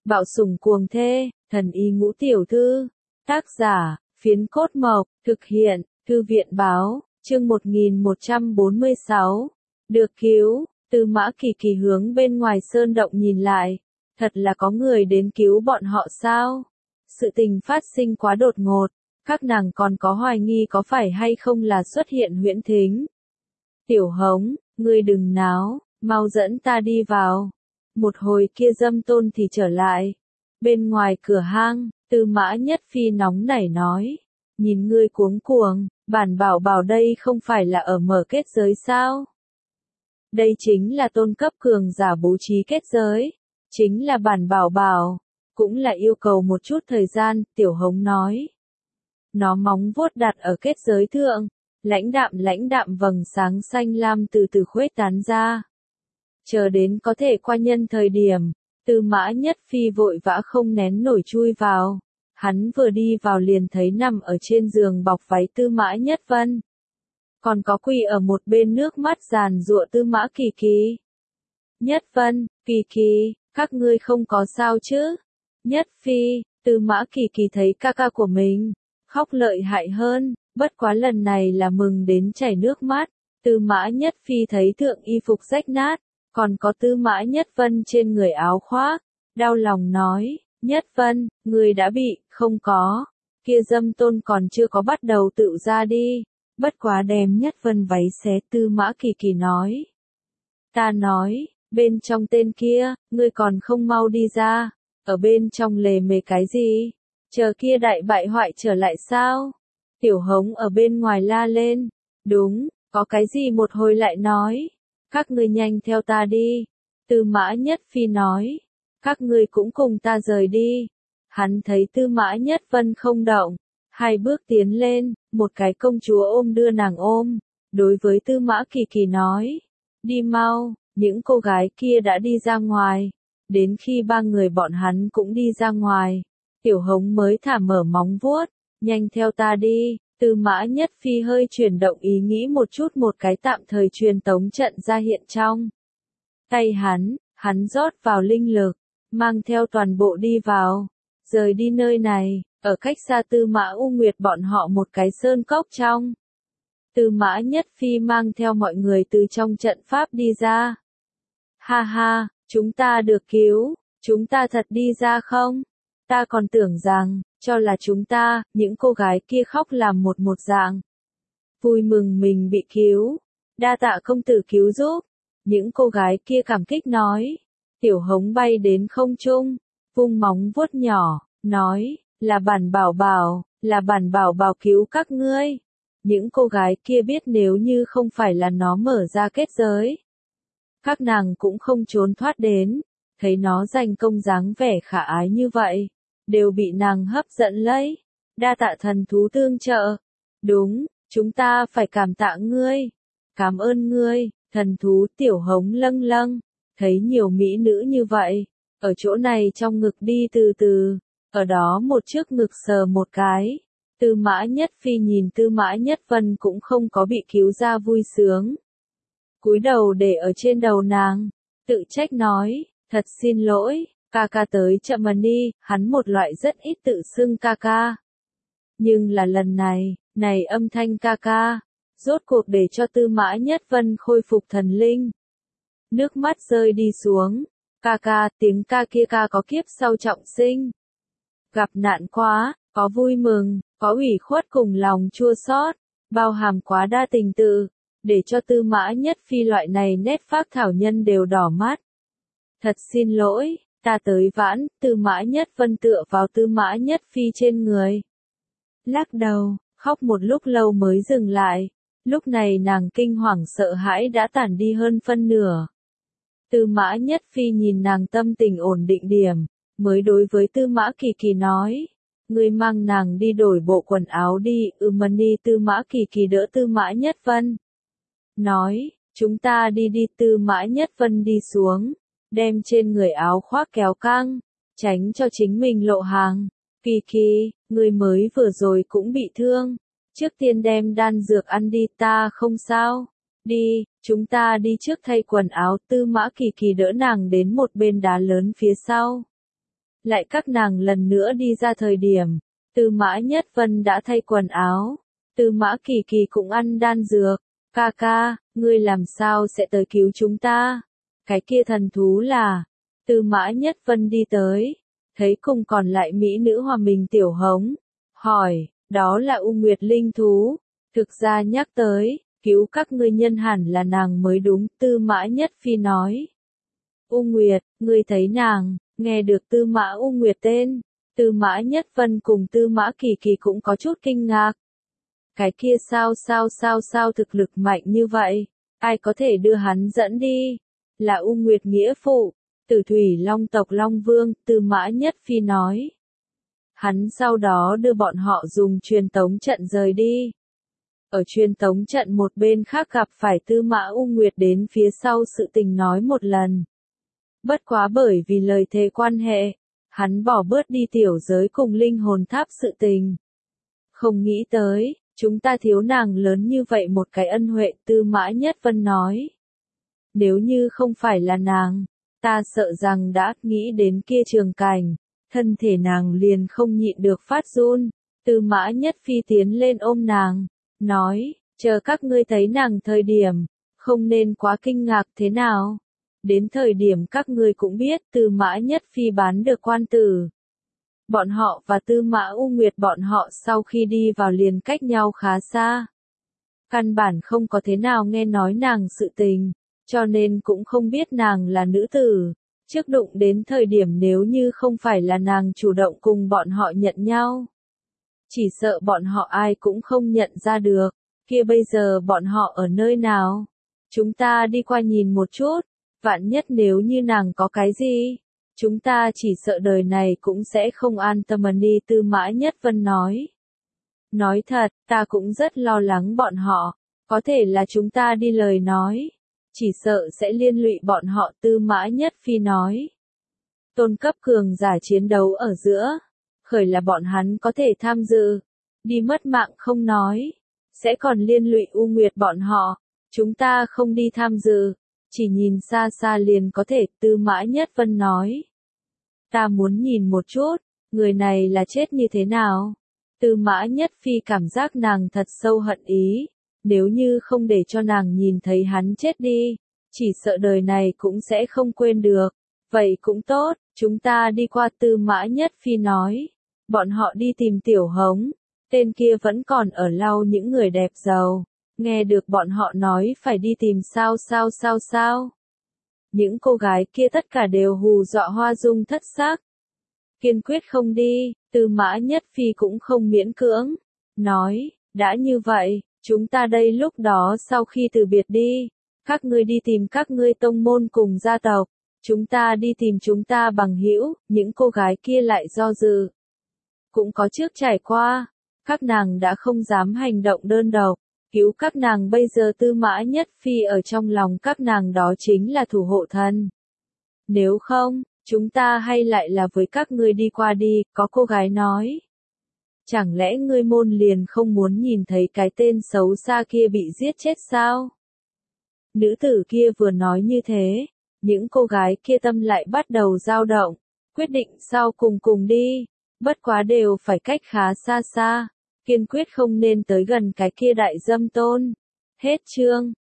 Bạo sủng cuồng thê, thần y ngũ tiểu thư. Tác giả, Phiến Cốt Mộc, thực hiện, Thư viện báo, chương 1146. Được cứu, Tư Mã Kỳ Kỳ hướng bên ngoài sơn động nhìn lại. Thật là có người đến cứu bọn họ sao? Sự tình phát sinh quá đột ngột, các nàng còn có hoài nghi có phải hay không là xuất hiện huyễn thính. Tiểu Hống, ngươi đừng náo, mau dẫn ta đi vào. Một hồi kia Dâm Tôn thì trở lại. Bên ngoài cửa hang, Tư Mã Nhất Phi nóng nảy nói. Nhìn ngươi cuống cuồng, bản bảo bảo đây không phải là ở mở kết giới sao? Đây chính là tôn cấp cường giả bố trí kết giới. Chính là bản bảo bảo. Cũng là yêu cầu một chút thời gian, Tiểu Hống nói. Nó móng vuốt đặt ở kết giới thượng. Lãnh đạm vầng sáng xanh lam từ từ khuếch tán ra. Chờ đến có thể qua nhân thời điểm, Tư Mã Nhất Phi vội vã không nén nổi chui vào. Hắn vừa đi vào liền thấy nằm ở trên giường bọc váy Tư Mã Nhất Vân. Còn có quỳ ở một bên nước mắt giàn giụa Tư Mã Kỳ Kỳ. Nhất Vân, Kỳ Kỳ, các ngươi không có sao chứ? Nhất Phi, Tư Mã Kỳ Kỳ thấy ca ca của mình, khóc lợi hại hơn, bất quá lần này là mừng đến chảy nước mắt. Tư Mã Nhất Phi thấy thượng y phục rách nát, còn có Tư Mã Nhất Vân trên người áo khoác, đau lòng nói, Nhất Vân, người đã bị, không có, kia Dâm Tôn còn chưa có bắt đầu tự ra đi, bất quá đem Nhất Vân váy xé. Tư Mã Kỳ Kỳ nói. Ta nói, bên trong tên kia, ngươi còn không mau đi ra, ở bên trong lề mề cái gì, chờ kia đại bại hoại trở lại sao? Tiểu Hống ở bên ngoài la lên, đúng, có cái gì một hồi lại nói. Các ngươi nhanh theo ta đi. Tư Mã Nhất Phi nói. Các ngươi cũng cùng ta rời đi. Hắn thấy Tư Mã Nhất Vân không động. Hai bước tiến lên, một cái công chúa ôm đưa nàng ôm. Đối với Tư Mã Kỳ Kỳ nói. Đi mau, những cô gái kia đã đi ra ngoài. Đến khi ba người bọn hắn cũng đi ra ngoài. Tiểu Hống mới thả mở móng vuốt. Nhanh theo ta đi. Tư Mã Nhất Phi hơi chuyển động ý nghĩ một chút, một cái tạm thời truyền tống trận ra hiện trong tay hắn rót vào linh lực, mang theo toàn bộ đi vào, rời đi nơi này, ở cách xa Tư Mã U Nguyệt bọn họ một cái sơn cốc trong. Tư Mã Nhất Phi mang theo mọi người từ trong trận pháp đi ra. Ha ha, chúng ta được cứu, chúng ta thật đi ra không? Ta còn tưởng rằng, cho là chúng ta, những cô gái kia khóc làm một dạng. Vui mừng mình bị cứu. Đa tạ công tử cứu giúp. Những cô gái kia cảm kích nói. Tiểu Hống bay đến không trung, vung móng vuốt nhỏ, nói, là bản bảo bảo cứu các ngươi. Những cô gái kia biết nếu như không phải là nó mở ra kết giới, các nàng cũng không trốn thoát đến. Thấy nó giành công dáng vẻ khả ái như vậy, đều bị nàng hấp dẫn lấy. Đa tạ thần thú tương trợ. Đúng, chúng ta phải cảm tạ ngươi. Cảm ơn ngươi, thần thú. Tiểu Hống lâng lâng, thấy nhiều mỹ nữ như vậy, ở chỗ này trong ngực đi từ từ, ở đó một trước ngực sờ một cái. Tư Mã Nhất Phi nhìn Tư Mã Nhất Vân cũng không có bị cứu ra vui sướng. Cúi đầu để ở trên đầu nàng, tự trách nói, thật xin lỗi. Ca ca tới chậm mà đi, hắn một loại rất ít tự xưng ca ca. Nhưng là lần này âm thanh ca ca, rốt cuộc để cho Tư Mã Nhất Vân khôi phục thần linh. Nước mắt rơi đi xuống, ca ca, tiếng ca kia ca có kiếp sau trọng sinh. Gặp nạn quá, có vui mừng, có ủy khuất cùng lòng chua xót, bao hàm quá đa tình tự, để cho Tư Mã Nhất Phi loại này nét phác thảo nhân đều đỏ mắt. Thật xin lỗi. Ta tới vãn. Tư Mã Nhất Vân tựa vào Tư Mã Nhất Phi trên người, lắc đầu, khóc một lúc lâu mới dừng lại. Lúc này nàng kinh hoàng sợ hãi đã tản đi hơn phân nửa. Tư Mã Nhất Phi nhìn nàng tâm tình ổn định điểm, mới đối với Tư Mã Kỳ Kỳ nói, ngươi mang nàng đi đổi bộ quần áo đi. Đi. Tư Mã Kỳ Kỳ đỡ Tư Mã Nhất Vân, nói, chúng ta đi đi. Tư Mã Nhất Vân đi xuống, đem trên người áo khoác kéo căng, tránh cho chính mình lộ hàng. Kỳ Kỳ, người mới vừa rồi cũng bị thương, trước tiên đem đan dược ăn đi. Ta không sao. Đi, chúng ta đi trước thay quần áo. Tư Mã Kỳ Kỳ đỡ nàng đến một bên đá lớn phía sau. Lại các nàng lần nữa đi ra thời điểm, Tư Mã Nhất Vân đã thay quần áo, Tư Mã Kỳ Kỳ cũng ăn đan dược, ca ca, ngươi làm sao sẽ tới cứu chúng ta? Cái kia thần thú là, Tư Mã Nhất Vân đi tới, thấy cùng còn lại mỹ nữ hòa mình Tiểu Hống, hỏi, đó là U Nguyệt linh thú, thực ra nhắc tới, cứu các ngươi nhân hẳn là nàng mới đúng, Tư Mã Nhất Phi nói. U Nguyệt, ngươi thấy nàng, nghe được Tư Mã U Nguyệt tên, Tư Mã Nhất Vân cùng Tư Mã Kỳ Kỳ cũng có chút kinh ngạc. Cái kia sao thực lực mạnh như vậy, ai có thể đưa hắn dẫn đi? Là U Nguyệt nghĩa phụ, Tử Thủy Long tộc Long Vương, Tư Mã Nhất Phi nói. Hắn sau đó đưa bọn họ dùng truyền tống trận rời đi. Ở truyền tống trận một bên khác gặp phải Tư Mã U Nguyệt đến phía sau sự tình nói một lần. Bất quá bởi vì lời thề quan hệ, hắn bỏ bớt đi tiểu giới cùng linh hồn tháp sự tình. Không nghĩ tới, chúng ta thiếu nàng lớn như vậy một cái ân huệ, Tư Mã Nhất Vân nói. Nếu như không phải là nàng, ta sợ rằng đã nghĩ đến kia trường cảnh, thân thể nàng liền không nhịn được phát run. Tư Mã Nhất Phi tiến lên ôm nàng, nói, chờ các ngươi thấy nàng thời điểm, không nên quá kinh ngạc thế nào. Đến thời điểm các ngươi cũng biết Tư Mã Nhất Phi bán được quan tử. Bọn họ và Tư Mã U Nguyệt bọn họ sau khi đi vào liền cách nhau khá xa. Căn bản không có thế nào nghe nói nàng sự tình, cho nên cũng không biết nàng là nữ tử. Trước đụng đến thời điểm nếu như không phải là nàng chủ động cùng bọn họ nhận nhau. Chỉ sợ bọn họ ai cũng không nhận ra được, kia bây giờ bọn họ ở nơi nào? Chúng ta đi qua nhìn một chút, vạn nhất nếu như nàng có cái gì, chúng ta chỉ sợ đời này cũng sẽ không an tâm đi, Tư Mã Nhất Vân nói. Nói thật, ta cũng rất lo lắng bọn họ, có thể là chúng ta đi lời nói, chỉ sợ sẽ liên lụy bọn họ, Tư Mã Nhất Phi nói. Tôn cấp cường giả chiến đấu ở giữa, khởi là bọn hắn có thể tham dự, đi mất mạng không nói, sẽ còn liên lụy U Nguyệt bọn họ, chúng ta không đi tham dự, chỉ nhìn xa xa liền có thể, Tư Mã Nhất Vân nói. Ta muốn nhìn một chút, người này là chết như thế nào? Tư Mã Nhất Phi cảm giác nàng thật sâu hận ý, nếu như không để cho nàng nhìn thấy hắn chết đi, chỉ sợ đời này cũng sẽ không quên được. Vậy cũng tốt, chúng ta đi qua, Tư Mã Nhất Phi nói. Bọn họ đi tìm Tiểu Hống, tên kia vẫn còn ở lau những người đẹp giàu. Nghe được bọn họ nói phải đi tìm sao. Những cô gái kia tất cả đều hù dọa Hoa Dung thất sắc. Kiên quyết không đi, Tư Mã Nhất Phi cũng không miễn cưỡng. Nói, đã như vậy, chúng ta đây lúc đó sau khi từ biệt đi. Các ngươi đi tìm các ngươi tông môn cùng gia tộc. Chúng ta đi tìm chúng ta bằng hữu, những cô gái kia lại do dự. Cũng có trước trải qua, các nàng đã không dám hành động đơn độc, cứu các nàng bây giờ Tư Mã Nhất Phi ở trong lòng các nàng đó chính là thủ hộ thần. Nếu không, chúng ta hay lại là với các ngươi đi qua đi, có cô gái nói. Chẳng lẽ ngươi môn liền không muốn nhìn thấy cái tên xấu xa kia bị giết chết sao? Nữ tử kia vừa nói như thế, những cô gái kia tâm lại bắt đầu dao động, quyết định sau cùng đi, bất quá đều phải cách khá xa, kiên quyết không nên tới gần cái kia đại dâm tôn. Hết chương.